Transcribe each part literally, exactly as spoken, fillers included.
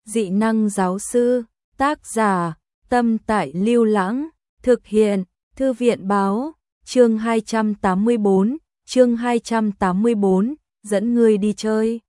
Dị năng giáo sư, tác giả, Tâm Tại Lưu Lãng, thực hiện, Thư viện báo, chương hai trăm tám mươi bốn, chương hai trăm tám mươi bốn, dẫn người đi chơi.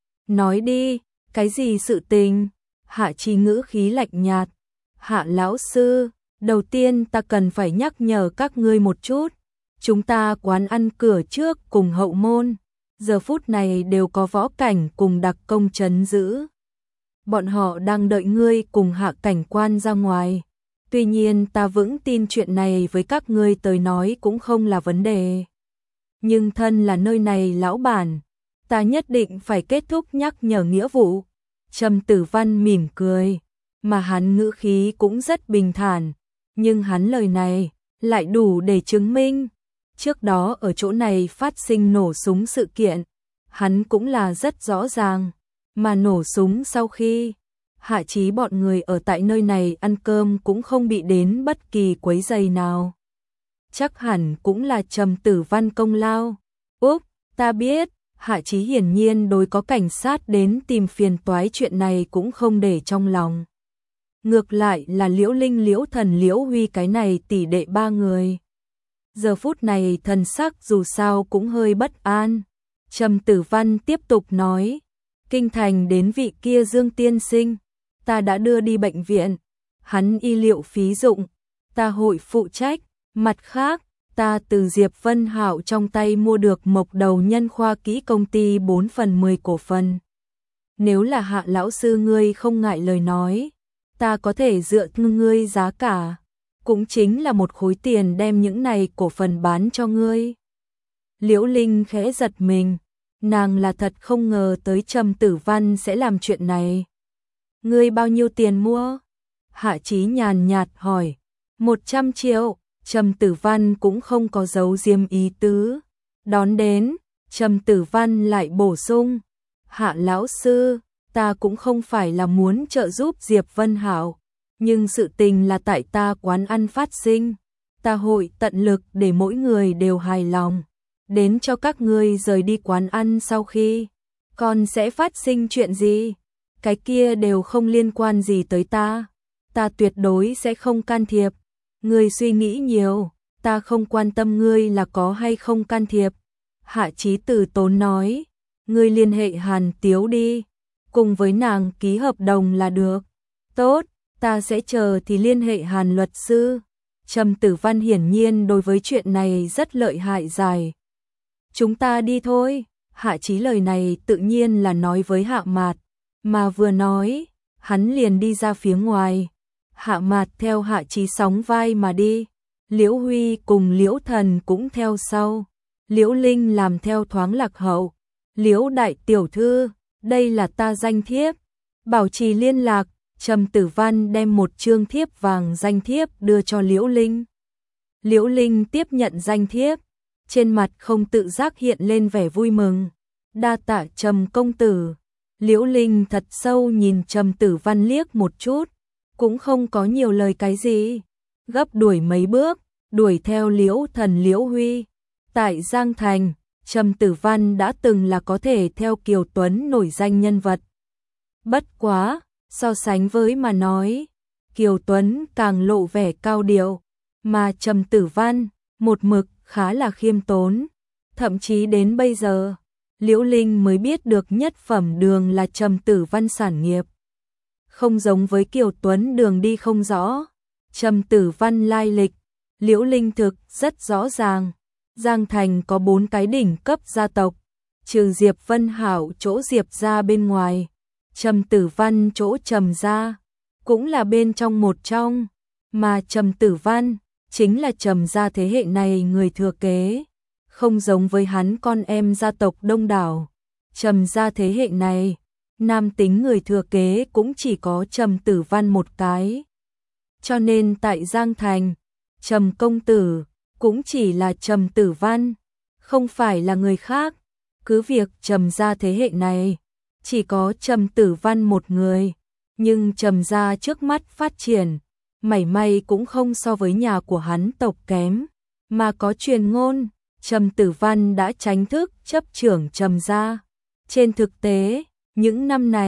Nói đi, cái gì sự tình? Hạ Chí ngữ khí lạnh nhạt. Hạ lão sư, đầu tiên ta cần phải nhắc nhở các ngươi một chút. Chúng ta quán ăn cửa trước cùng hậu môn, giờ phút này đều có võ cảnh cùng đặc công trấn giữ. Bọn họ đang đợi ngươi cùng Hạ cảnh quan ra ngoài. Tuy nhiên ta vững tin chuyện này với các ngươi tới nói cũng không là vấn đề. Nhưng thân là nơi này lão bản, ta nhất định phải kết thúc nhắc nhở nghĩa vụ. Trầm Tử Văn mỉm cười, mà hắn ngữ khí cũng rất bình thản, nhưng hắn lời này lại đủ để chứng minh. Trước đó ở chỗ này phát sinh nổ súng sự kiện, hắn cũng là rất rõ ràng, mà nổ súng sau khi Hạ Chí bọn người ở tại nơi này ăn cơm cũng không bị đến bất kỳ quấy rầy nào. Chắc hẳn cũng là Trầm Tử Văn công lao. Úp, ta biết. Hạ Chí hiển nhiên đối có cảnh sát đến tìm phiền toái chuyện này cũng không để trong lòng. Ngược lại là Liễu Linh, Liễu Thần, Liễu Huy cái này tỷ đệ ba người. Giờ phút này thần sắc dù sao cũng hơi bất an. Trầm Tử Văn tiếp tục nói, kinh thành đến vị kia Dương tiên sinh, ta đã đưa đi bệnh viện, hắn y liệu phí dụng, ta hội phụ trách, mặt khác, ta từ Diệp Vân Hạo trong tay mua được Mộc Đầu Nhân Khoa Kỹ công ty bốn phần mười cổ phần. Nếu là Hạ lão sư ngươi không ngại lời nói, ta có thể dựa ngươi giá cả, cũng chính là một khối tiền đem những này cổ phần bán cho ngươi. Liễu Linh khẽ giật mình, nàng là thật không ngờ tới Trầm Tử Văn sẽ làm chuyện này. Ngươi bao nhiêu tiền mua? Hạ Chí nhàn nhạt hỏi. Một trăm triệu. Trầm Tử Văn cũng không có giấu diêm ý tứ. Đón đến, Trầm Tử Văn lại bổ sung. Hạ lão sư, ta cũng không phải là muốn trợ giúp Diệp Vân Hạo, nhưng sự tình là tại ta quán ăn phát sinh. Ta hội tận lực để mỗi người đều hài lòng. Đến cho các ngươi rời đi quán ăn sau khi, còn sẽ phát sinh chuyện gì? Cái kia đều không liên quan gì tới ta. Ta tuyệt đối sẽ không can thiệp. Ngươi suy nghĩ nhiều, ta không quan tâm ngươi là có hay không can thiệp. Hạ Chí từ tốn nói, ngươi liên hệ Hàn Tiếu đi, cùng với nàng ký hợp đồng là được. Tốt, ta sẽ chờ thì liên hệ Hàn luật sư. Trầm Tử Văn hiển nhiên đối với chuyện này rất lợi hại dài. Chúng ta đi thôi. Hạ Chí lời này tự nhiên là nói với Hạ Mạt, mà vừa nói, hắn liền đi ra phía ngoài. Hạ Mạt theo Hạ Chí sóng vai mà đi, Liễu Huy cùng Liễu Thần cũng theo sau, Liễu Linh làm theo thoáng lạc hậu. Liễu đại tiểu thư, đây là ta danh thiếp, bảo trì liên lạc. Trầm Tử Văn đem một chương thiếp vàng danh thiếp đưa cho Liễu Linh. Liễu Linh tiếp nhận danh thiếp, trên mặt không tự giác hiện lên vẻ vui mừng. Đa tạ Trầm công tử. Liễu Linh thật sâu nhìn Trầm Tử Văn liếc một chút, cũng không có nhiều lời cái gì, gấp đuổi mấy bước, đuổi theo Liễu Thần, Liễu Huy. Tại Giang Thành, Trầm Tử Văn đã từng là có thể theo Kiều Tuấn nổi danh nhân vật. Bất quá, so sánh với mà nói, Kiều Tuấn càng lộ vẻ cao điệu, mà Trầm Tử Văn một mực khá là khiêm tốn. Thậm chí đến bây giờ, Liễu Linh mới biết được nhất phẩm đường là Trầm Tử Văn sản nghiệp. Không giống với Kiều Tuấn đường đi không rõ, Trầm Tử Văn lai lịch, Liễu Linh thực rất rõ ràng. Giang Thành có bốn cái đỉnh cấp gia tộc, trừ Diệp Vân Hạo chỗ Diệp gia bên ngoài, Trầm Tử Văn chỗ Trầm gia cũng là bên trong một trong, mà Trầm Tử Văn chính là Trầm gia thế hệ này người thừa kế, không giống với hắn con em gia tộc đông đảo. Trầm gia thế hệ này, nam tính người thừa kế cũng chỉ có Trầm Tử Văn một cái. Cho nên tại Giang Thành, Trầm công tử cũng chỉ là Trầm Tử Văn, không phải là người khác. Cứ việc Trầm gia thế hệ này chỉ có Trầm Tử Văn một người, nhưng Trầm gia trước mắt phát triển, mảy may cũng không so với nhà của hắn tộc kém, mà có truyền ngôn, Trầm Tử Văn đã chính thức chấp trưởng Trầm gia. Trên thực tế, những năm này,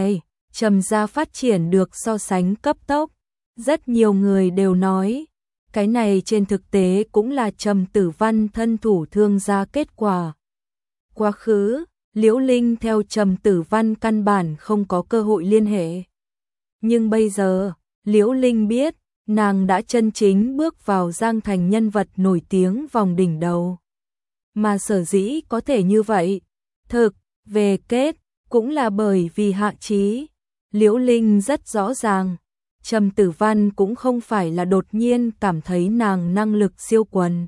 Trầm gia phát triển được so sánh cấp tốc. Rất nhiều người đều nói, cái này trên thực tế cũng là Trầm Tử Văn thân thủ thương gia kết quả. Quá khứ, Liễu Linh theo Trầm Tử Văn căn bản không có cơ hội liên hệ. Nhưng bây giờ, Liễu Linh biết, nàng đã chân chính bước vào Giang Thành nhân vật nổi tiếng vòng đỉnh đầu. Mà sở dĩ có thể như vậy, thực, về kết, cũng là bởi vì Hạ Chí. Liễu Linh rất rõ ràng, Trầm Tử Văn cũng không phải là đột nhiên cảm thấy nàng năng lực siêu quần,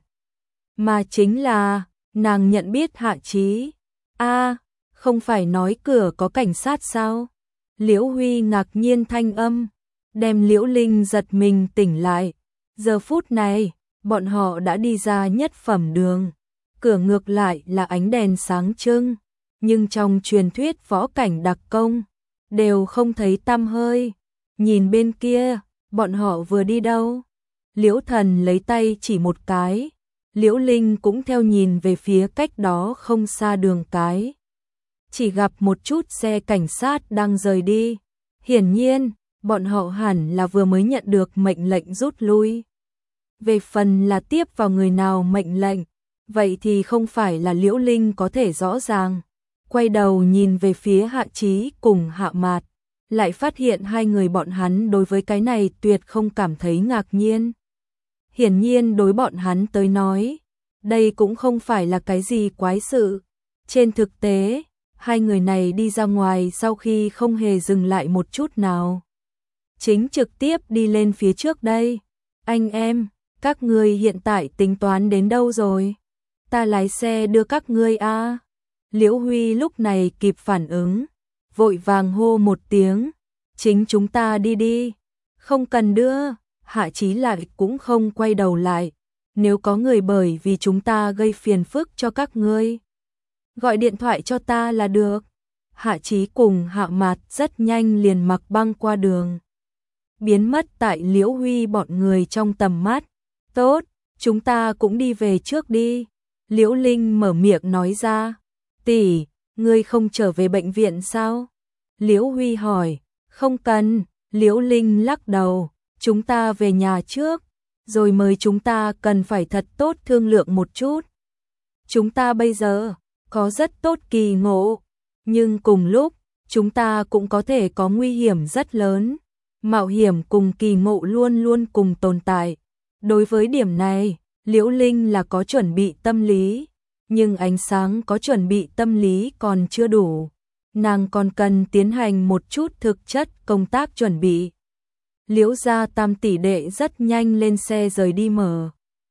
mà chính là nàng nhận biết Hạ Chí. A, không phải nói cửa có cảnh sát sao? Liễu Huy ngạc nhiên thanh âm, đem Liễu Linh giật mình tỉnh lại. Giờ phút này, bọn họ đã đi ra nhất phẩm đường. Cửa ngược lại là ánh đèn sáng trưng, nhưng trong truyền thuyết võ cảnh đặc công, đều không thấy tăm hơi. Nhìn bên kia, bọn họ vừa đi đâu? Liễu Thần lấy tay chỉ một cái, Liễu Linh cũng theo nhìn về phía cách đó không xa đường cái. Chỉ gặp một chút xe cảnh sát đang rời đi. Hiển nhiên, bọn họ hẳn là vừa mới nhận được mệnh lệnh rút lui. Về phần là tiếp vào người nào mệnh lệnh, vậy thì không phải là Liễu Linh có thể rõ ràng. Quay đầu nhìn về phía Hạ Chí cùng Hạ Mạt, lại phát hiện hai người bọn hắn đối với cái này tuyệt không cảm thấy ngạc nhiên. Hiển nhiên đối bọn hắn tới nói, đây cũng không phải là cái gì quái sự. Trên thực tế, hai người này đi ra ngoài sau khi không hề dừng lại một chút nào. Chính trực tiếp đi lên phía trước đây. Anh em, các ngươi hiện tại tính toán đến đâu rồi? Ta lái xe đưa các ngươi a. Liễu Huy lúc này kịp phản ứng, vội vàng hô một tiếng, chính chúng ta đi đi. Không cần đưa. Hạ Chí lại cũng không quay đầu lại. Nếu có người bởi vì chúng ta gây phiền phức cho các ngươi, gọi điện thoại cho ta là được. Hạ Chí cùng Hạ Mạt rất nhanh liền mặc băng qua đường, biến mất tại Liễu Huy bọn người trong tầm mắt. Tốt, chúng ta cũng đi về trước đi. Liễu Linh mở miệng nói ra. Tỷ, ngươi không trở về bệnh viện sao? Liễu Huy hỏi. Không cần. Liễu Linh lắc đầu. Chúng ta về nhà trước, rồi mới chúng ta cần phải thật tốt thương lượng một chút. Chúng ta bây giờ có rất tốt kỳ ngộ, nhưng cùng lúc chúng ta cũng có thể có nguy hiểm rất lớn. Mạo hiểm cùng kỳ ngộ luôn luôn cùng tồn tại. Đối với điểm này, Liễu Linh là có chuẩn bị tâm lý, nhưng Ánh Sáng có chuẩn bị tâm lý còn chưa đủ. Nàng còn cần tiến hành một chút thực chất công tác chuẩn bị. Liễu gia tam tỷ đệ rất nhanh lên xe rời đi mở.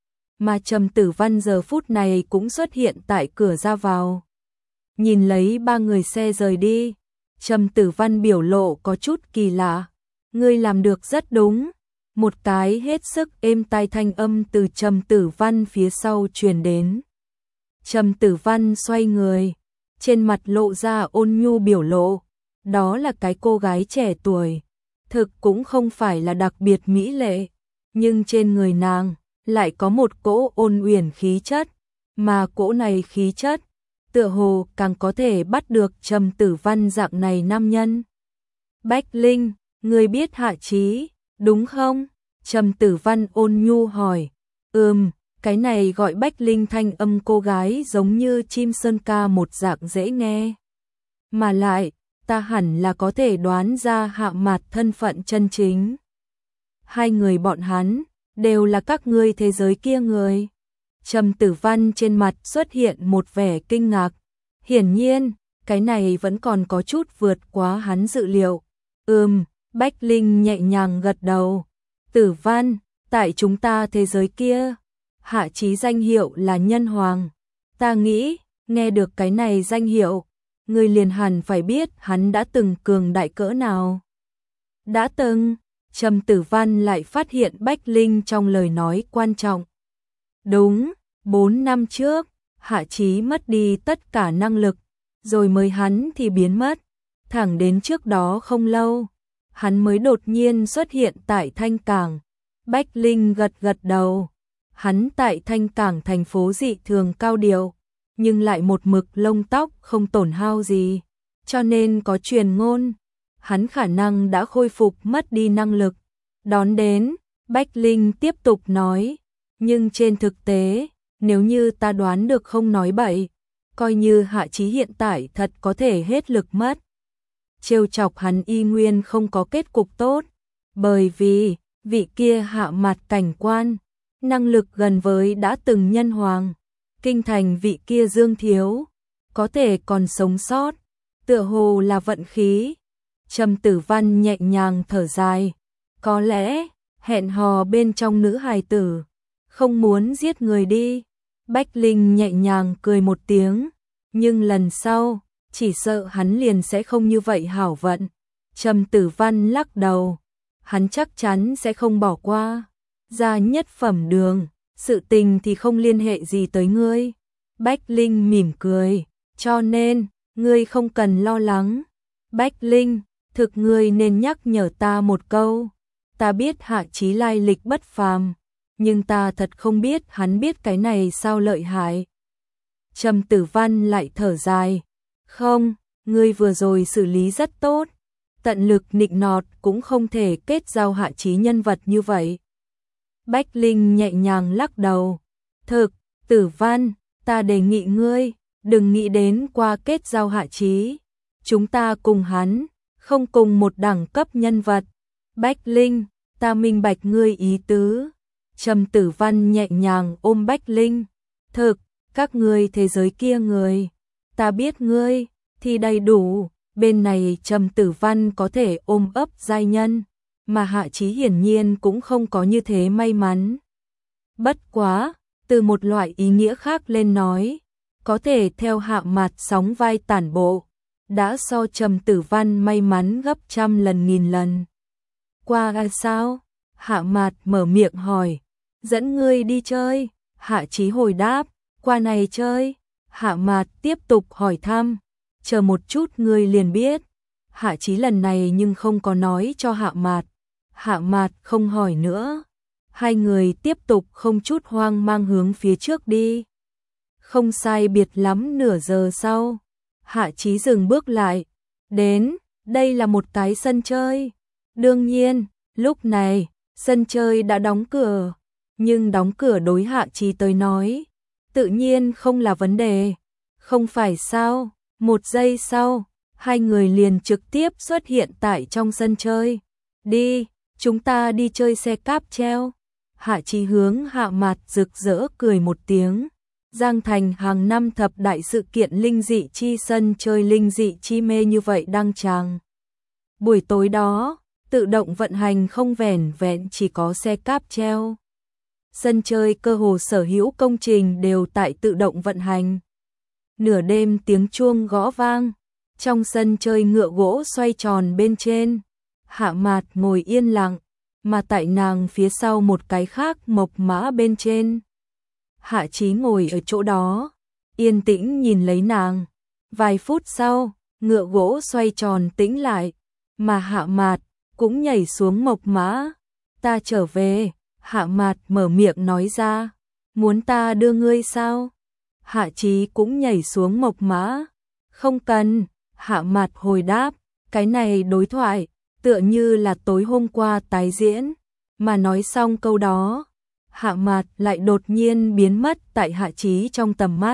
Mà Trầm Tử Văn giờ phút này cũng xuất hiện tại cửa ra vào. Nhìn lấy ba người xe rời đi, Trầm Tử Văn biểu lộ có chút kỳ lạ. Ngươi làm được rất đúng. Một cái hết sức êm tai thanh âm từ Trầm Tử Văn phía sau truyền đến. Trầm Tử Văn xoay người, trên mặt lộ ra ôn nhu biểu lộ. Đó là cái cô gái trẻ tuổi, thực cũng không phải là đặc biệt mỹ lệ, nhưng trên người nàng lại có một cỗ ôn uyển khí chất, mà cỗ này khí chất tựa hồ càng có thể bắt được Trầm Tử Văn dạng này nam nhân. Bách Linh, ngươi biết Hạ Chí, đúng không? Trầm Tử Văn ôn nhu hỏi. Ừm, cái này gọi Bách Linh thanh âm cô gái giống như chim sơn ca một dạng dễ nghe. Mà lại, ta hẳn là có thể đoán ra Hạ Mạt thân phận chân chính. Hai người bọn hắn đều là các ngươi thế giới kia người. Trầm Tử Văn trên mặt xuất hiện một vẻ kinh ngạc. Hiển nhiên, cái này vẫn còn có chút vượt quá hắn dự liệu. Ừm, Bách Linh nhẹ nhàng gật đầu. Tử Văn, tại chúng ta thế giới kia, Hạ Chí danh hiệu là Nhân Hoàng. Ta nghĩ, nghe được cái này danh hiệu, người liền hẳn phải biết hắn đã từng cường đại cỡ nào. Đã từng, Trầm Tử Văn lại phát hiện Bách Linh trong lời nói quan trọng. Đúng, bốn năm trước, Hạ Chí mất đi tất cả năng lực, rồi mới hắn thì biến mất. Thẳng đến trước đó không lâu, hắn mới đột nhiên xuất hiện tại Thanh Cảng. Bách Linh gật gật đầu. Hắn tại Thanh Cảng thành phố dị thường cao điệu, nhưng lại một mực lông tóc không tổn hao gì, cho nên có truyền ngôn, hắn khả năng đã khôi phục mất đi năng lực. Đón đến, Bách Linh tiếp tục nói, nhưng trên thực tế, nếu như ta đoán được không nói bậy, coi như Hạ Chí hiện tại thật có thể hết lực mất. Trêu chọc hắn y nguyên không có kết cục tốt, bởi vì vị kia Hạ Mạt cảnh quan, năng lực gần với đã từng nhân hoàng, kinh thành vị kia Dương Thiếu, có thể còn sống sót, tựa hồ là vận khí. Trầm Tử Văn nhẹ nhàng thở dài, có lẽ hẹn hò bên trong nữ hài tử, không muốn giết người đi. Bách Linh nhẹ nhàng cười một tiếng, nhưng lần sau, chỉ sợ hắn liền sẽ không như vậy hảo vận. Trầm Tử Văn lắc đầu, hắn chắc chắn sẽ không bỏ qua. Ra nhất phẩm đường, sự tình thì không liên hệ gì tới ngươi. Bách Linh mỉm cười, cho nên, ngươi không cần lo lắng. Bách Linh, thực ngươi nên nhắc nhở ta một câu. Ta biết Hạ Chí lai lịch bất phàm, nhưng ta thật không biết hắn biết cái này sao lợi hại. Trầm Tử Văn lại thở dài, không, ngươi vừa rồi xử lý rất tốt, tận lực nịnh nọt cũng không thể kết giao Hạ Chí nhân vật như vậy. Bách Linh nhẹ nhàng lắc đầu, thực, Tử Văn, ta đề nghị ngươi, đừng nghĩ đến qua kết giao Hạ Chí, chúng ta cùng hắn, không cùng một đẳng cấp nhân vật. Bách Linh, ta minh bạch ngươi ý tứ. Trầm Tử Văn nhẹ nhàng ôm Bách Linh, thực, các ngươi thế giới kia người, ta biết ngươi, thì đầy đủ. Bên này Trầm Tử Văn có thể ôm ấp giai nhân, mà Hạ Chí hiển nhiên cũng không có như thế may mắn. Bất quá, từ một loại ý nghĩa khác lên nói, có thể theo Hạ Mạt sóng vai tản bộ, đã so Trầm Tử Văn may mắn gấp trăm lần nghìn lần. Qua à sao? Hạ Mạt mở miệng hỏi, dẫn ngươi đi chơi. Hạ Chí hồi đáp, qua này chơi. Hạ Mạt tiếp tục hỏi thăm, chờ một chút ngươi liền biết. Hạ Chí lần này nhưng không có nói cho Hạ Mạt. Hạ Mạt không hỏi nữa. Hai người tiếp tục không chút hoang mang hướng phía trước đi. Không sai biệt lắm nửa giờ sau, Hạ Chí dừng bước lại. Đến, đây là một cái sân chơi. Đương nhiên, lúc này, sân chơi đã đóng cửa. Nhưng đóng cửa đối Hạ Chí tới nói, tự nhiên không là vấn đề. Không phải sao, một giây sau, hai người liền trực tiếp xuất hiện tại trong sân chơi. Đi, chúng ta đi chơi xe cáp treo. Hạ Chí hướng Hạ Mạt rực rỡ cười một tiếng. Giang Thành hàng năm thập đại sự kiện linh dị chi sân chơi linh dị chi mê như vậy đăng tràng. Buổi tối đó, tự động vận hành không vẻn vẹn chỉ có xe cáp treo. Sân chơi cơ hồ sở hữu công trình đều tại tự động vận hành. Nửa đêm tiếng chuông gõ vang, trong sân chơi ngựa gỗ xoay tròn bên trên. Hạ Mạt ngồi yên lặng, mà tại nàng phía sau một cái khác mộc mã bên trên. Hạ Chí ngồi ở chỗ đó, yên tĩnh nhìn lấy nàng. Vài phút sau, ngựa gỗ xoay tròn tĩnh lại, mà Hạ Mạt cũng nhảy xuống mộc mã. Ta trở về, Hạ Mạt mở miệng nói ra, muốn ta đưa ngươi sao? Hạ Chí cũng nhảy xuống mộc mã. Không cần, Hạ Mạt hồi đáp, cái này đối thoại, tựa như là tối hôm qua tái diễn. Mà nói xong câu đó, Hạ Mạt lại đột nhiên biến mất tại Hạ Chí trong tầm mắt.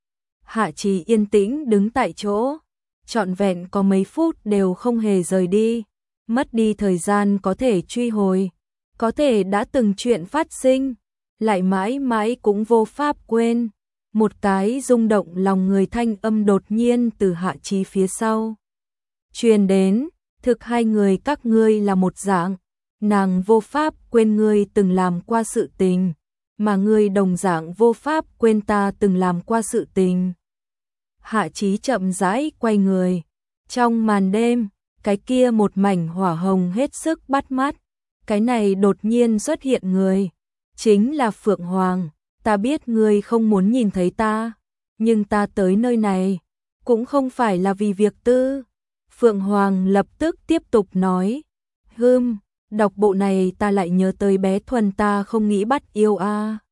Hạ Chí yên tĩnh đứng tại chỗ, trọn vẹn có mấy phút đều không hề rời đi. Mất đi thời gian có thể truy hồi, có thể đã từng chuyện phát sinh, lại mãi mãi cũng vô pháp quên. Một cái rung động lòng người thanh âm đột nhiên từ Hạ Chí phía sau truyền đến, thực hai người các ngươi là một dạng, nàng vô pháp quên ngươi từng làm qua sự tình, mà ngươi đồng dạng vô pháp quên ta từng làm qua sự tình. Hạ Chí chậm rãi quay người, trong màn đêm, cái kia một mảnh hỏa hồng hết sức bắt mắt, cái này đột nhiên xuất hiện người, chính là Phượng Hoàng. Ta biết ngươi không muốn nhìn thấy ta, nhưng ta tới nơi này cũng không phải là vì việc tư. Phượng Hoàng lập tức tiếp tục nói, hừm, đọc bộ này ta lại nhớ tới bé Thuần ta không nghĩ bắt yêu a. À.